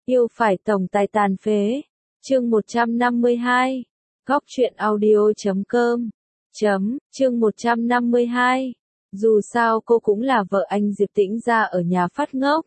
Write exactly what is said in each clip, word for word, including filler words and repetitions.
Yêu phải tổng tài tàn phế. Chương một trăm năm mươi hai. Góc truyện audio chấm com. Chấm, chương một trăm năm mươi hai. Dù sao cô cũng là vợ anh Diệp Tĩnh Gia ở nhà phát ngốc.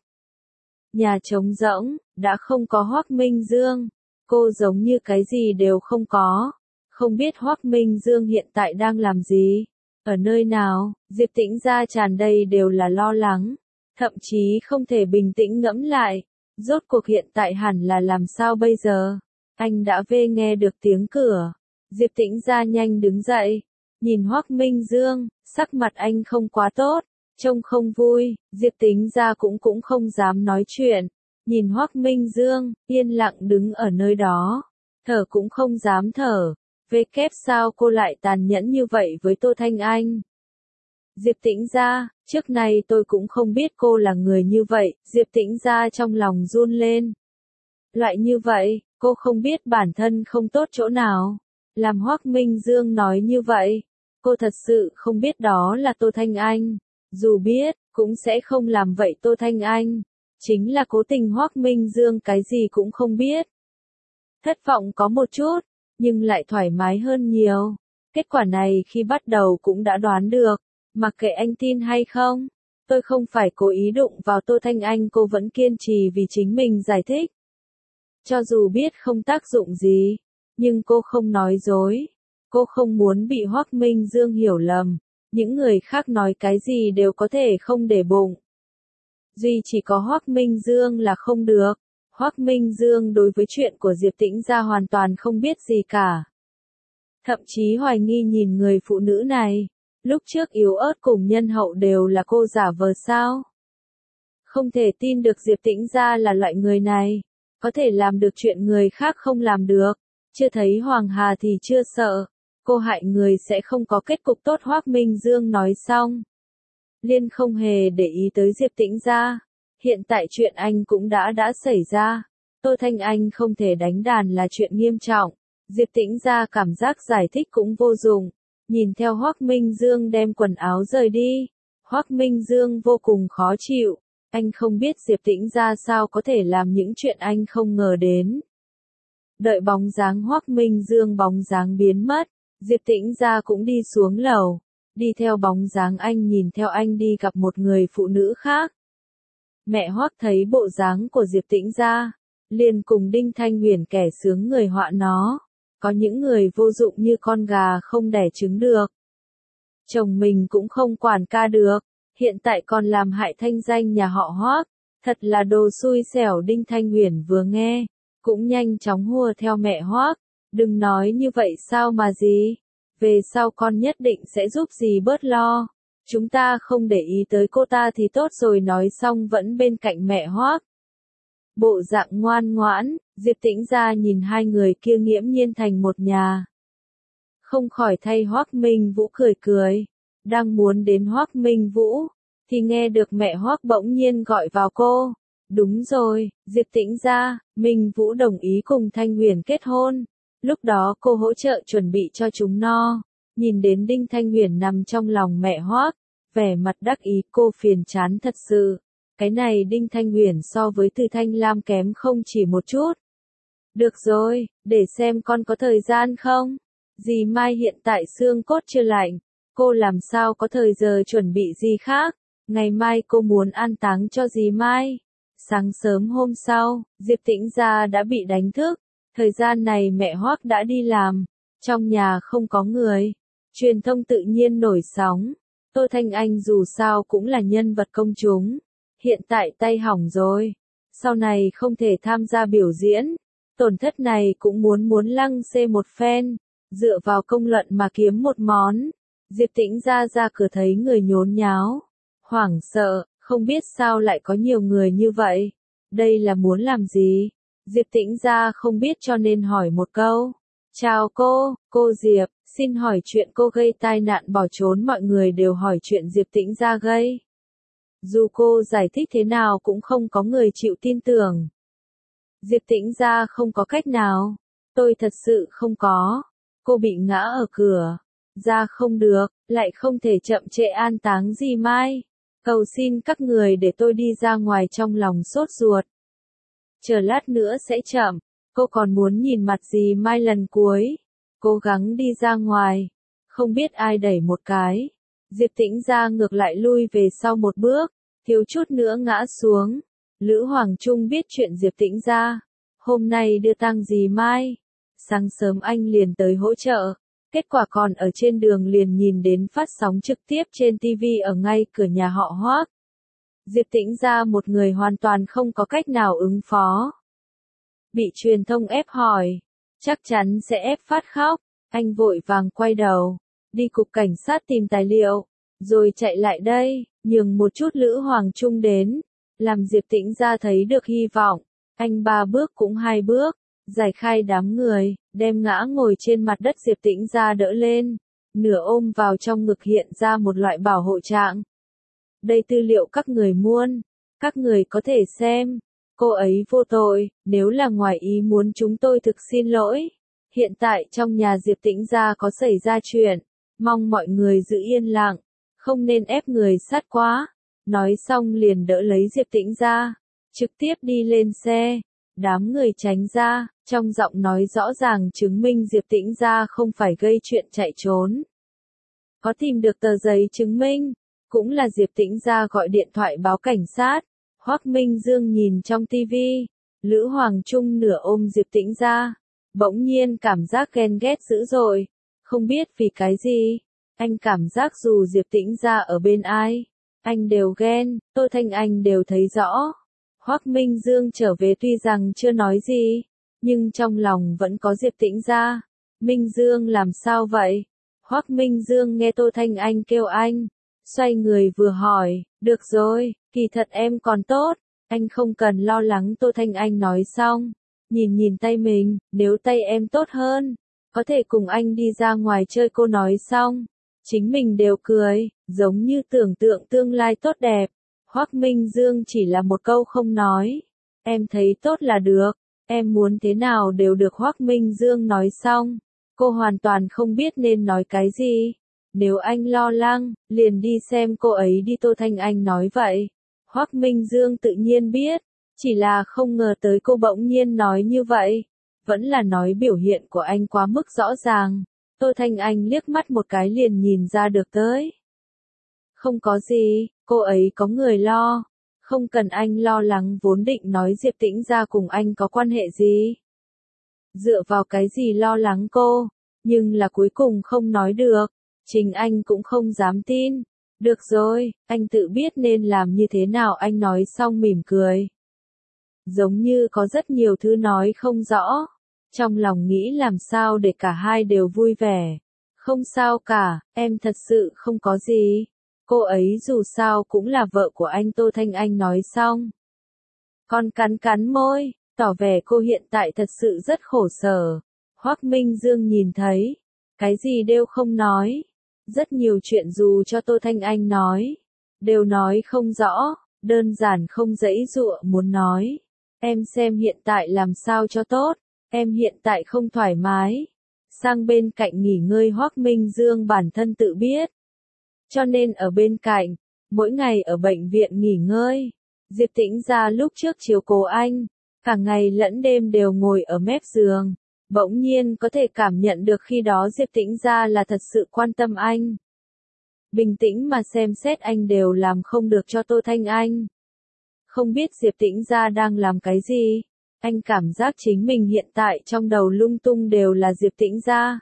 Nhà trống rỗng, đã không có Hoắc Minh Dương. Cô giống như cái gì đều không có. Không biết Hoắc Minh Dương hiện tại đang làm gì? Ở nơi nào? Diệp Tĩnh Gia tràn đầy đều là lo lắng. Thậm chí không thể bình tĩnh ngẫm lại. Rốt cuộc hiện tại hẳn là làm sao bây giờ? Anh đã về nghe được tiếng cửa. Diệp Tĩnh Gia nhanh đứng dậy. Nhìn Hoắc Minh Dương, sắc mặt anh không quá tốt. Trông không vui, Diệp Tĩnh Gia cũng cũng không dám nói chuyện. Nhìn Hoắc Minh Dương, yên lặng đứng ở nơi đó. Thở cũng không dám thở. Về kép sao cô lại tàn nhẫn như vậy với Tô Thanh Anh? Diệp Tĩnh Gia, trước này tôi cũng không biết cô là người như vậy. Diệp Tĩnh Gia trong lòng run lên. Loại như vậy, cô không biết bản thân không tốt chỗ nào. Làm Hoắc Minh Dương nói như vậy. Cô thật sự không biết đó là Tô Thanh Anh. Dù biết, cũng sẽ không làm vậy Tô Thanh Anh. Chính là cố tình Hoắc Minh Dương cái gì cũng không biết. Thất vọng có một chút, nhưng lại thoải mái hơn nhiều. Kết quả này khi bắt đầu cũng đã đoán được. Mặc kệ anh tin hay không, tôi không phải cố ý đụng vào Tô Thanh Anh, cô vẫn kiên trì vì chính mình giải thích. Cho dù biết không tác dụng gì, nhưng cô không nói dối. Cô không muốn bị Hoắc Minh Dương hiểu lầm. Những người khác nói cái gì đều có thể không để bụng. Duy chỉ có Hoắc Minh Dương là không được. Hoắc Minh Dương đối với chuyện của Diệp Tĩnh Gia hoàn toàn không biết gì cả. Thậm chí hoài nghi nhìn người phụ nữ này. Lúc trước yếu ớt cùng nhân hậu đều là cô giả vờ sao? Không thể tin được Diệp Tĩnh Gia là loại người này. Có thể làm được chuyện người khác không làm được. Chưa thấy Hoàng Hà thì chưa sợ. Cô hại người sẽ không có kết cục tốt, Hoắc Minh Dương nói xong. Liên không hề để ý tới Diệp Tĩnh Gia. Hiện tại chuyện anh cũng đã đã xảy ra. Tô Thanh Anh không thể đánh đàn là chuyện nghiêm trọng. Diệp Tĩnh Gia cảm giác giải thích cũng vô dụng. Nhìn theo Hoắc Minh Dương đem quần áo rời đi. Hoắc Minh Dương vô cùng khó chịu. Anh không biết Diệp Tĩnh Gia sao có thể làm những chuyện anh không ngờ đến. Đợi bóng dáng Hoắc Minh Dương bóng dáng biến mất. Diệp Tĩnh Gia cũng đi xuống lầu. Đi theo bóng dáng anh, nhìn theo anh đi gặp một người phụ nữ khác. Mẹ Hoắc thấy bộ dáng của Diệp Tĩnh Gia, liền cùng Đinh Thanh Huyền kẻ sướng người họa nó. Có những người vô dụng như con gà không đẻ trứng được. Chồng mình cũng không quản ca được. Hiện tại còn làm hại thanh danh nhà họ Hoắc. Thật là đồ xui xẻo. Đinh Thanh Huyền vừa nghe, cũng nhanh chóng hùa theo mẹ Hoắc. Đừng nói như vậy sao mà gì. Về sau con nhất định sẽ giúp dì bớt lo. Chúng ta không để ý tới cô ta thì tốt rồi, nói xong vẫn bên cạnh mẹ Hoắc. Bộ dạng ngoan ngoãn, Diệp Tĩnh Gia nhìn hai người kia nghiễm nhiên thành một nhà. Không khỏi thay Hoắc Minh Vũ cười cười. Đang muốn đến Hoắc Minh Vũ, thì nghe được mẹ Hoắc bỗng nhiên gọi vào cô. Đúng rồi, Diệp Tĩnh Gia, Minh Vũ đồng ý cùng Thanh Huyền kết hôn. Lúc đó cô hỗ trợ chuẩn bị cho chúng no. Nhìn đến Đinh Thanh Huyền nằm trong lòng mẹ Hoắc, vẻ mặt đắc ý, cô phiền chán thật sự. Cái này Đinh Thanh Huyền so với Từ Thanh Lam kém không chỉ một chút. Được rồi, để xem con có thời gian không? Dì Mai hiện tại xương cốt chưa lạnh, cô làm sao có thời giờ chuẩn bị gì khác? Ngày mai cô muốn an táng cho dì Mai. Sáng sớm hôm sau, Diệp Tĩnh Gia đã bị đánh thức. Thời gian này mẹ Hoắc đã đi làm, trong nhà không có người. Truyền thông tự nhiên nổi sóng. Tô Thanh Anh dù sao cũng là nhân vật công chúng. Hiện tại tay hỏng rồi. Sau này không thể tham gia biểu diễn. Tổn thất này cũng muốn muốn lăng xê một phen. Dựa vào công luận mà kiếm một món. Diệp Tĩnh Gia ra cửa thấy người nhốn nháo. Hoảng sợ, không biết sao lại có nhiều người như vậy. Đây là muốn làm gì? Diệp Tĩnh Gia không biết cho nên hỏi một câu. Chào cô, cô Diệp, xin hỏi chuyện cô gây tai nạn bỏ trốn, mọi người đều hỏi chuyện Diệp Tĩnh Gia gây. Dù cô giải thích thế nào cũng không có người chịu tin tưởng. Diệp Tĩnh Gia không có cách nào. Tôi thật sự không có. Cô bị ngã ở cửa. Ra không được, lại không thể chậm trễ an táng dì Mai. Cầu xin các người để tôi đi ra ngoài, trong lòng sốt ruột. chờ lát nữa sẽ chậm, cô còn muốn nhìn mặt dì Mai lần cuối. Cố gắng đi ra ngoài, không biết ai đẩy một cái. Diệp Tĩnh Gia ngược lại lui về sau một bước, thiếu chút nữa ngã xuống. Lữ Hoàng Trung biết chuyện Diệp Tĩnh Gia, hôm nay đưa tang dì Mai. Sáng sớm anh liền tới hỗ trợ, kết quả còn ở trên đường liền nhìn đến phát sóng trực tiếp trên ti vi ở ngay cửa nhà họ Hoác. Diệp Tĩnh Gia một người hoàn toàn không có cách nào ứng phó. Bị truyền thông ép hỏi, chắc chắn sẽ ép phát khóc. Anh vội vàng quay đầu, đi cục cảnh sát tìm tài liệu, rồi chạy lại đây, nhường một chút Lữ Hoàng Trung đến, làm Diệp Tĩnh Gia thấy được hy vọng. Anh ba bước cũng hai bước, giải khai đám người, đem ngã ngồi trên mặt đất Diệp Tĩnh Gia đỡ lên, nửa ôm vào trong ngực hiện ra một loại bảo hộ trạng. Đây tư liệu các người muôn, các người có thể xem. Cô ấy vô tội, nếu là ngoài ý muốn chúng tôi thực xin lỗi. Hiện tại trong nhà Diệp Tĩnh Gia có xảy ra chuyện, mong mọi người giữ yên lặng, không nên ép người sát quá. Nói xong liền đỡ lấy Diệp Tĩnh Gia, trực tiếp đi lên xe. Đám người tránh ra, trong giọng nói rõ ràng chứng minh Diệp Tĩnh Gia không phải gây chuyện chạy trốn. Có tìm được tờ giấy chứng minh, cũng là Diệp Tĩnh Gia gọi điện thoại báo cảnh sát. Hoắc Minh Dương nhìn trong tivi, Lữ Hoàng Trung nửa ôm Diệp Tĩnh Gia, bỗng nhiên cảm giác ghen ghét dữ dội, không biết vì cái gì, anh cảm giác dù Diệp Tĩnh Gia ở bên ai, anh đều ghen, Tô Thanh Anh đều thấy rõ. Hoắc Minh Dương trở về tuy rằng chưa nói gì, nhưng trong lòng vẫn có Diệp Tĩnh Gia. Minh Dương làm sao vậy? Hoắc Minh Dương nghe Tô Thanh Anh kêu anh, xoay người vừa hỏi, được rồi, kỳ thật em còn tốt, anh không cần lo lắng. Tô Thanh Anh nói xong, nhìn nhìn tay mình, nếu tay em tốt hơn, có thể cùng anh đi ra ngoài chơi. Cô nói xong, chính mình đều cười, giống như tưởng tượng tương lai tốt đẹp. Hoắc Minh Dương chỉ là một câu không nói, em thấy tốt là được, em muốn thế nào đều được. Hoắc Minh Dương nói xong, cô hoàn toàn không biết nên nói cái gì. Nếu anh lo lắng, liền đi xem cô ấy đi. Tô Thanh Anh nói vậy. Hoắc Minh Dương tự nhiên biết, chỉ là không ngờ tới cô bỗng nhiên nói như vậy. Vẫn là nói biểu hiện của anh quá mức rõ ràng. Tô Thanh Anh liếc mắt một cái liền nhìn ra được tới. Không có gì, cô ấy có người lo. Không cần anh lo lắng. Vốn định nói Diệp Tĩnh Gia cùng anh có quan hệ gì. Dựa vào cái gì lo lắng cô, nhưng là cuối cùng không nói được. Chính anh cũng không dám tin. Được rồi, anh tự biết nên làm như thế nào. Anh nói xong mỉm cười. Giống như có rất nhiều thứ nói không rõ. Trong lòng nghĩ làm sao để cả hai đều vui vẻ. Không sao cả, em thật sự không có gì. Cô ấy dù sao cũng là vợ của anh. Tô Thanh Anh nói xong, còn cắn cắn môi, tỏ vẻ cô hiện tại thật sự rất khổ sở. Hoắc Minh Dương nhìn thấy, cái gì đều không nói. Rất nhiều chuyện dù cho Tô Thanh Anh nói, đều nói không rõ, đơn giản không dãy dụa muốn nói. Em xem hiện tại làm sao cho tốt, em hiện tại không thoải mái. Sang bên cạnh nghỉ ngơi. Hoắc Minh Dương bản thân tự biết, cho nên ở bên cạnh, mỗi ngày ở bệnh viện nghỉ ngơi. Diệp Tĩnh Gia lúc trước chiếu cố anh, cả ngày lẫn đêm đều ngồi ở mép giường. Bỗng nhiên có thể cảm nhận được khi đó Diệp Tĩnh Gia là thật sự quan tâm anh. Bình tĩnh mà xem xét anh đều làm không được cho Tô Thanh Anh. Không biết Diệp Tĩnh Gia đang làm cái gì. Anh cảm giác chính mình hiện tại trong đầu lung tung đều là Diệp Tĩnh Gia.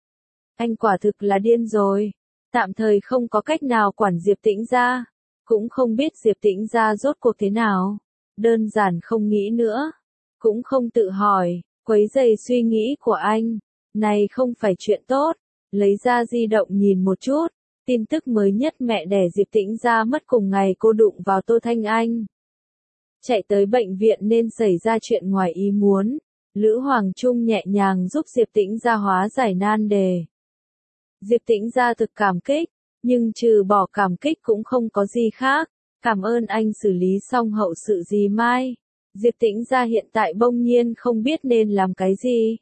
Anh quả thực là điên rồi. Tạm thời không có cách nào quản Diệp Tĩnh Gia. Cũng không biết Diệp Tĩnh Gia rốt cuộc thế nào. Đơn giản không nghĩ nữa. Cũng không tự hỏi. Quấy rầy suy nghĩ của anh, này không phải chuyện tốt. Lấy ra di động nhìn một chút, tin tức mới nhất mẹ đẻ Diệp Tĩnh Gia mất cùng ngày cô đụng vào Tô Thanh Anh. Chạy tới bệnh viện nên xảy ra chuyện ngoài ý muốn. Lữ Hoàng Trung nhẹ nhàng giúp Diệp Tĩnh Gia hóa giải nan đề. Diệp Tĩnh Gia thực cảm kích, nhưng trừ bỏ cảm kích cũng không có gì khác. Cảm ơn anh xử lý xong hậu sự dì Mai. Diệp Tĩnh Gia hiện tại bỗng nhiên không biết nên làm cái gì.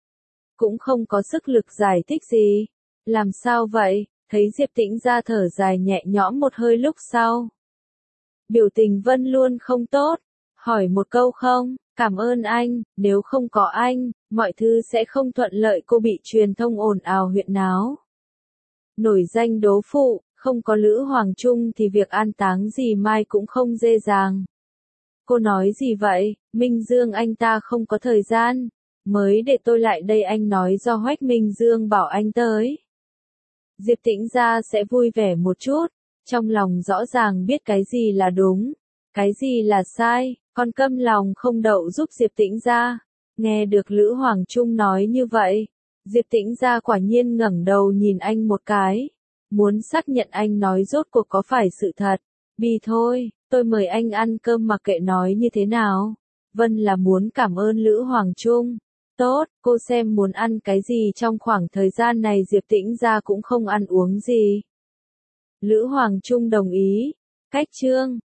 Cũng không có sức lực giải thích gì. Làm sao vậy? Thấy Diệp Tĩnh Gia thở dài nhẹ nhõm một hơi lúc sau. Biểu tình vẫn luôn không tốt. Hỏi một câu không? Cảm ơn anh, nếu không có anh, mọi thứ sẽ không thuận lợi. Cô bị truyền thông ồn ào huyên náo. Nổi danh đố phụ, không có Lữ Hoàng Trung thì việc an táng dì Mai cũng không dễ dàng. Cô nói gì vậy? Minh Dương anh ta không có thời gian. Mới để tôi lại đây, anh nói do Hoách Minh Dương bảo anh tới. Diệp Tĩnh Gia sẽ vui vẻ một chút, trong lòng rõ ràng biết cái gì là đúng, cái gì là sai, con câm lòng không đậu giúp Diệp Tĩnh Gia. Nghe được Lữ Hoàng Trung nói như vậy, Diệp Tĩnh Gia quả nhiên ngẩng đầu nhìn anh một cái, muốn xác nhận anh nói rốt cuộc có phải sự thật. Bi thôi, tôi mời anh ăn cơm mặc kệ nói như thế nào. Vân là muốn cảm ơn Lữ Hoàng Trung. Tốt, cô xem muốn ăn cái gì trong khoảng thời gian này. Diệp Tĩnh Gia cũng không ăn uống gì. Lữ Hoàng Trung đồng ý. Cách chương